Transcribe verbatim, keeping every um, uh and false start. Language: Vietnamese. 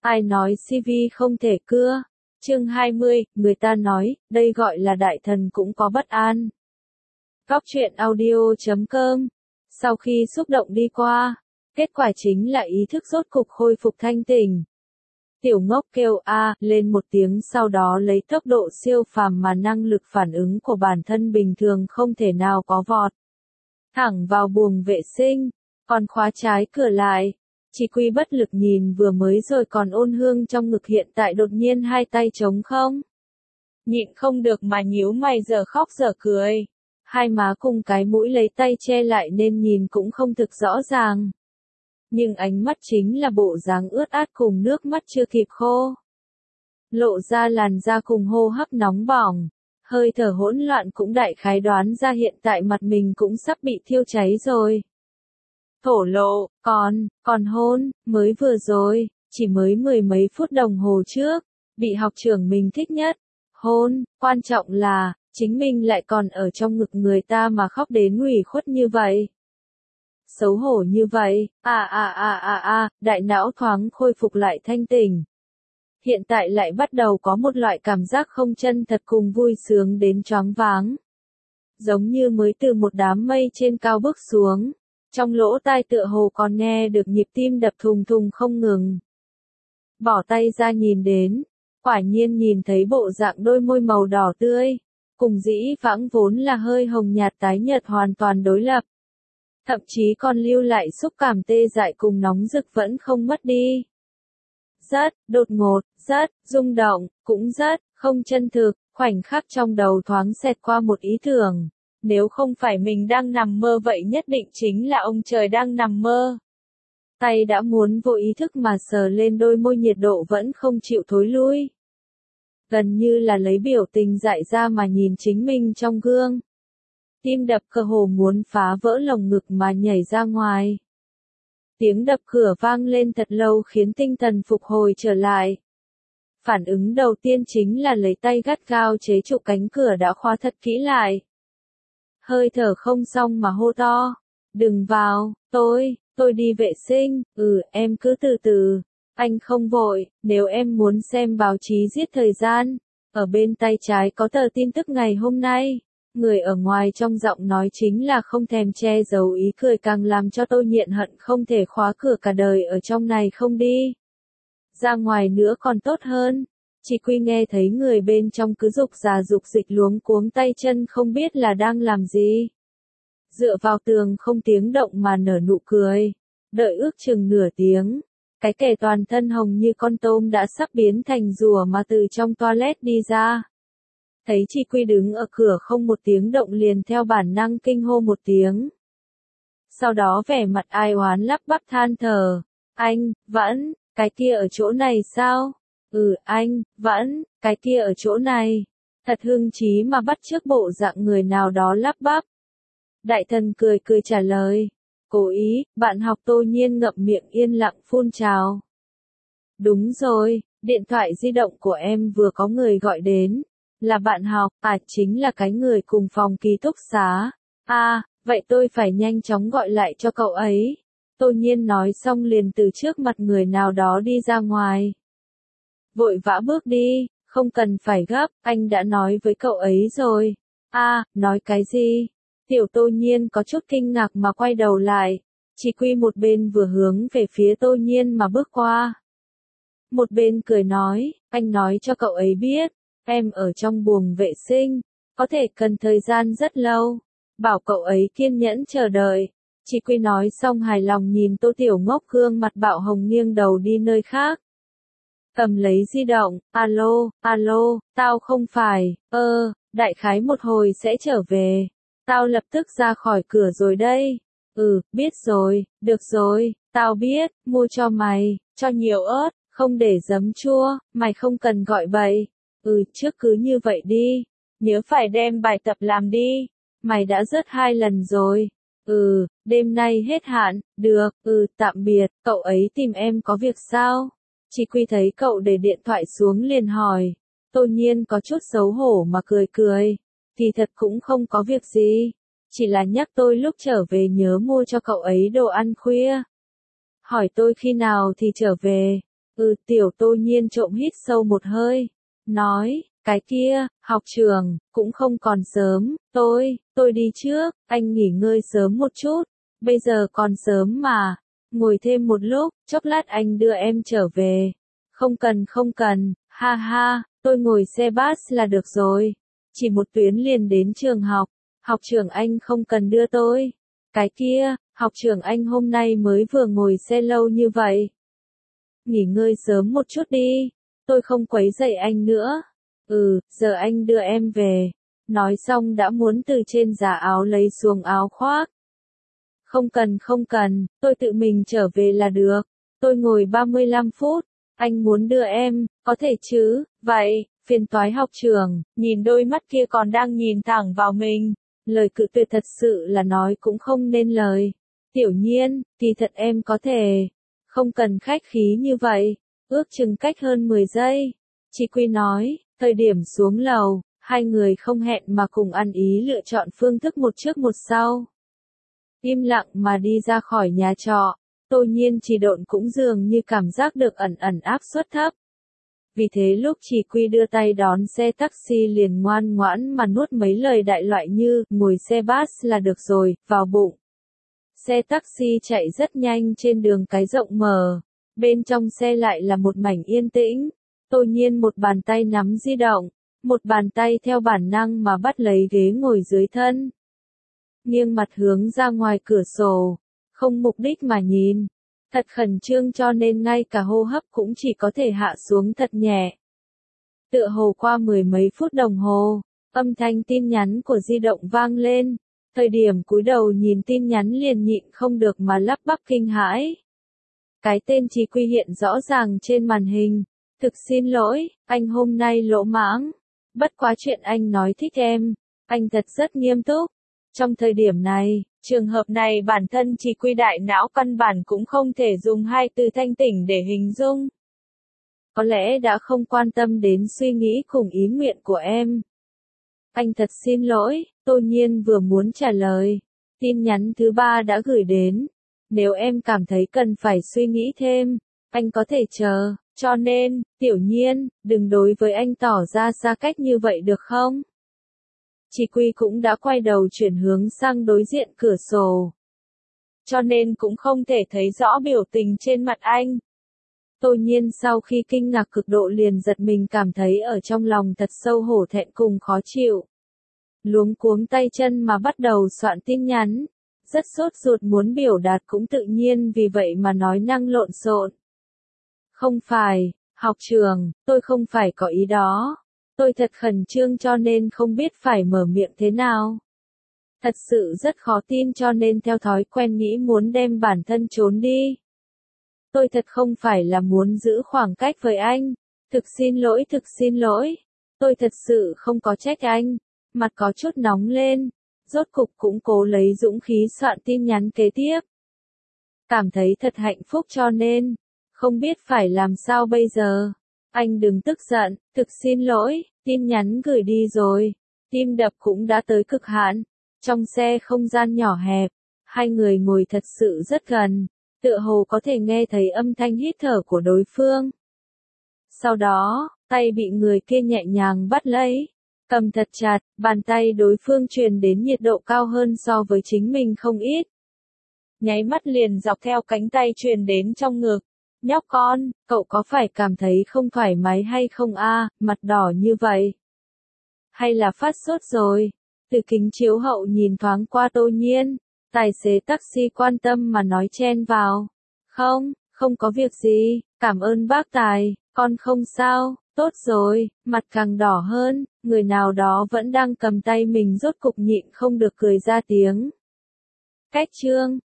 Ai nói xê vê không thể cưa? Chương hai mươi, người ta nói, đây gọi là đại thần cũng có bất an. Góc truyện audio chấm com. Sau khi xúc động đi qua, kết quả chính là ý thức rốt cục khôi phục thanh tỉnh. Tiểu ngốc kêu a lên một tiếng, sau đó lấy tốc độ siêu phàm mà năng lực phản ứng của bản thân bình thường không thể nào có vọt thẳng vào buồng vệ sinh, còn khóa trái cửa lại. Chỉ Quy bất lực nhìn vừa mới rồi còn ôn hương trong ngực hiện tại đột nhiên hai tay trống không. Nhịn không được mà nhíu mày giờ khóc giờ cười. Hai má cùng cái mũi lấy tay che lại nên nhìn cũng không thực rõ ràng. Nhưng ánh mắt chính là bộ dáng ướt át cùng nước mắt chưa kịp khô. Lộ ra làn da cùng hô hấp nóng bỏng. Hơi thở hỗn loạn cũng đại khái đoán ra hiện tại mặt mình cũng sắp bị thiêu cháy rồi. Thổ lộ, còn, còn hôn, mới vừa rồi, chỉ mới mười mấy phút đồng hồ trước, bị học trưởng mình thích nhất. Hôn, quan trọng là, chính mình lại còn ở trong ngực người ta mà khóc đến ủy khuất như vậy. Xấu hổ như vậy, à à à à à, đại não thoáng khôi phục lại thanh tỉnh. Hiện tại lại bắt đầu có một loại cảm giác không chân thật cùng vui sướng đến choáng váng. Giống như mới từ một đám mây trên cao bước xuống. Trong lỗ tai tựa hồ còn nghe được nhịp tim đập thùng thùng không ngừng. Bỏ tay ra nhìn đến, quả nhiên nhìn thấy bộ dạng đôi môi màu đỏ tươi, cùng dĩ vãng vốn là hơi hồng nhạt tái nhợt hoàn toàn đối lập. Thậm chí còn lưu lại xúc cảm tê dại cùng nóng rực vẫn không mất đi. Rất, đột ngột, rất, rung động, cũng rất, không chân thực, khoảnh khắc trong đầu thoáng xẹt qua một ý tưởng. Nếu không phải mình đang nằm mơ vậy nhất định chính là ông trời đang nằm mơ. Tay đã muốn vô ý thức mà sờ lên đôi môi, nhiệt độ vẫn không chịu thối lui. Gần như là lấy biểu tình dại ra mà nhìn chính mình trong gương. Tim đập cơ hồ muốn phá vỡ lồng ngực mà nhảy ra ngoài. Tiếng đập cửa vang lên thật lâu khiến tinh thần phục hồi trở lại. Phản ứng đầu tiên chính là lấy tay gắt gao chế trụ cánh cửa đã khóa thật kỹ lại. Hơi thở không xong mà hô to. Đừng vào, tôi, tôi đi vệ sinh, ừ em cứ từ từ. Anh không vội, nếu em muốn xem báo chí giết thời gian. Ở bên tay trái có tờ tin tức ngày hôm nay. Người ở ngoài trong giọng nói chính là không thèm che giấu ý cười càng làm cho tôi nghiện hận không thể khóa cửa cả đời ở trong này không đi. Ra ngoài nữa còn tốt hơn. Chỉ Quy nghe thấy người bên trong cứ dục già dục dịch luống cuống tay chân không biết là đang làm gì. Dựa vào tường không tiếng động mà nở nụ cười. Đợi ước chừng nửa tiếng. Cái kẻ toàn thân hồng như con tôm đã sắp biến thành rùa mà từ trong toilet đi ra. Thấy Chỉ Quy đứng ở cửa không một tiếng động liền theo bản năng kinh hô một tiếng. Sau đó vẻ mặt ai oán lắp bắp than thở. Anh, vẫn, cái kia ở chỗ này sao? Ừ anh, vẫn, cái kia ở chỗ này. Thật hưng chí mà bắt chước bộ dạng người nào đó lắp bắp. Đại thần cười cười trả lời. Cố ý, bạn học Tô Nhiên ngậm miệng yên lặng phun trào. Đúng rồi, điện thoại di động của em vừa có người gọi đến. Là bạn học, à chính là cái người cùng phòng ký túc xá. À, vậy tôi phải nhanh chóng gọi lại cho cậu ấy. Tô Nhiên nói xong liền từ trước mặt người nào đó đi ra ngoài. Vội vã bước đi, không cần phải gấp, anh đã nói với cậu ấy rồi. À, nói cái gì? Tiểu Tô Nhiên có chút kinh ngạc mà quay đầu lại. Chỉ Quy một bên vừa hướng về phía Tô Nhiên mà bước qua. Một bên cười nói, anh nói cho cậu ấy biết. Em ở trong buồng vệ sinh, có thể cần thời gian rất lâu. Bảo cậu ấy kiên nhẫn chờ đợi. Chỉ Quy nói xong hài lòng nhìn Tô Tiểu Ngốc gương mặt bạo hồng nghiêng đầu đi nơi khác. Cầm lấy di động, alo, alo, tao không phải, ơ, đại khái một hồi sẽ trở về. Tao lập tức ra khỏi cửa rồi đây. Ừ, biết rồi, được rồi, tao biết, mua cho mày, cho nhiều ớt, không để giấm chua, mày không cần gọi bậy. Ừ, trước cứ như vậy đi. Nếu phải đem bài tập làm đi. Mày đã rớt hai lần rồi. Ừ, đêm nay hết hạn, được, ừ, tạm biệt, cậu ấy tìm em có việc sao? Chỉ Quy thấy cậu để điện thoại xuống liền hỏi. Tô Nhiên có chút xấu hổ mà cười cười. Thì thật cũng không có việc gì. Chỉ là nhắc tôi lúc trở về nhớ mua cho cậu ấy đồ ăn khuya. Hỏi tôi khi nào thì trở về. Ừ, tiểu Tô Nhiên trộm hít sâu một hơi, nói, cái kia, học trường, cũng không còn sớm, tôi, tôi đi trước, anh nghỉ ngơi sớm một chút, bây giờ còn sớm mà, ngồi thêm một lúc, chốc lát anh đưa em trở về. Không cần không cần, ha ha, tôi ngồi xe bus là được rồi, chỉ một tuyến liền đến trường học, học trường anh không cần đưa tôi. Cái kia, học trường anh hôm nay mới vừa ngồi xe lâu như vậy. Nghỉ ngơi sớm một chút đi, tôi không quấy rầy anh nữa. Ừ, giờ anh đưa em về. Nói xong đã muốn từ trên giá áo lấy xuống áo khoác. Không cần không cần, tôi tự mình trở về là được. Tôi ngồi ba mươi lăm phút, anh muốn đưa em, có thể chứ, vậy, phiền toái học trường, nhìn đôi mắt kia còn đang nhìn thẳng vào mình. Lời cự tuyệt thật sự là nói cũng không nên lời. Tiểu Nhiên, kỳ thật em có thể, không cần khách khí như vậy, ước chừng cách hơn mười giây. Chị Quy nói, thời điểm xuống lầu, hai người không hẹn mà cùng ăn ý lựa chọn phương thức một trước một sau. Im lặng mà đi ra khỏi nhà trọ, Tô Nhiên chỉ độn cũng dường như cảm giác được ẩn ẩn áp suất thấp. Vì thế lúc Chỉ Quy đưa tay đón xe taxi liền ngoan ngoãn mà nuốt mấy lời đại loại như, ngồi xe bus là được rồi, vào bụng. Xe taxi chạy rất nhanh trên đường cái rộng mở, bên trong xe lại là một mảnh yên tĩnh. Tô Nhiên một bàn tay nắm di động, một bàn tay theo bản năng mà bắt lấy ghế ngồi dưới thân. Nghiêng mặt hướng ra ngoài cửa sổ, không mục đích mà nhìn. Thật khẩn trương cho nên ngay cả hô hấp cũng chỉ có thể hạ xuống thật nhẹ. Tựa hồ qua mười mấy phút đồng hồ, âm thanh tin nhắn của di động vang lên. Thời điểm cúi đầu nhìn tin nhắn liền nhịn không được mà lắp bắp kinh hãi. Cái tên Chỉ Quy hiện rõ ràng trên màn hình. Thực xin lỗi, anh hôm nay lỗ mãng. Bất quá chuyện anh nói thích em, anh thật rất nghiêm túc. Trong thời điểm này, trường hợp này bản thân Chỉ Quy đại não căn bản cũng không thể dùng hai từ thanh tỉnh để hình dung. Có lẽ đã không quan tâm đến suy nghĩ cùng ý nguyện của em. Anh thật xin lỗi, Tô Nhiên vừa muốn trả lời. Tin nhắn thứ ba đã gửi đến. Nếu em cảm thấy cần phải suy nghĩ thêm, anh có thể chờ. Cho nên, Tiểu Nhiên, đừng đối với anh tỏ ra xa cách như vậy được không? Chỉ Quy cũng đã quay đầu chuyển hướng sang đối diện cửa sổ. Cho nên cũng không thể thấy rõ biểu tình trên mặt anh. Tô Nhiên sau khi kinh ngạc cực độ liền giật mình cảm thấy ở trong lòng thật sâu hổ thẹn cùng khó chịu. Luống cuống tay chân mà bắt đầu soạn tin nhắn. Rất sốt ruột muốn biểu đạt cũng tự nhiên vì vậy mà nói năng lộn xộn. Không phải, học trường, tôi không phải có ý đó. Tôi thật khẩn trương cho nên không biết phải mở miệng thế nào. Thật sự rất khó tin cho nên theo thói quen nghĩ muốn đem bản thân trốn đi. Tôi thật không phải là muốn giữ khoảng cách với anh. Thực xin lỗi, thực xin lỗi. Tôi thật sự không có trách anh. Mặt có chút nóng lên. Rốt cục cũng cố lấy dũng khí soạn tin nhắn kế tiếp. Cảm thấy thật hạnh phúc cho nên, không biết phải làm sao bây giờ. Anh đừng tức giận, thực xin lỗi, tin nhắn gửi đi rồi. Tim đập cũng đã tới cực hạn. Trong xe không gian nhỏ hẹp, hai người ngồi thật sự rất gần, tựa hồ có thể nghe thấy âm thanh hít thở của đối phương. Sau đó, tay bị người kia nhẹ nhàng bắt lấy, cầm thật chặt, bàn tay đối phương truyền đến nhiệt độ cao hơn so với chính mình không ít. Nháy mắt liền dọc theo cánh tay truyền đến trong ngực. Nhóc con, cậu có phải cảm thấy không thoải mái hay không a, mặt đỏ như vậy? Hay là phát sốt rồi? Từ kính chiếu hậu nhìn thoáng qua Tô Nhiên, tài xế taxi quan tâm mà nói chen vào. Không, không có việc gì, cảm ơn bác tài, con không sao, tốt rồi, mặt càng đỏ hơn, người nào đó vẫn đang cầm tay mình rốt cục nhịn không được cười ra tiếng. Cách chương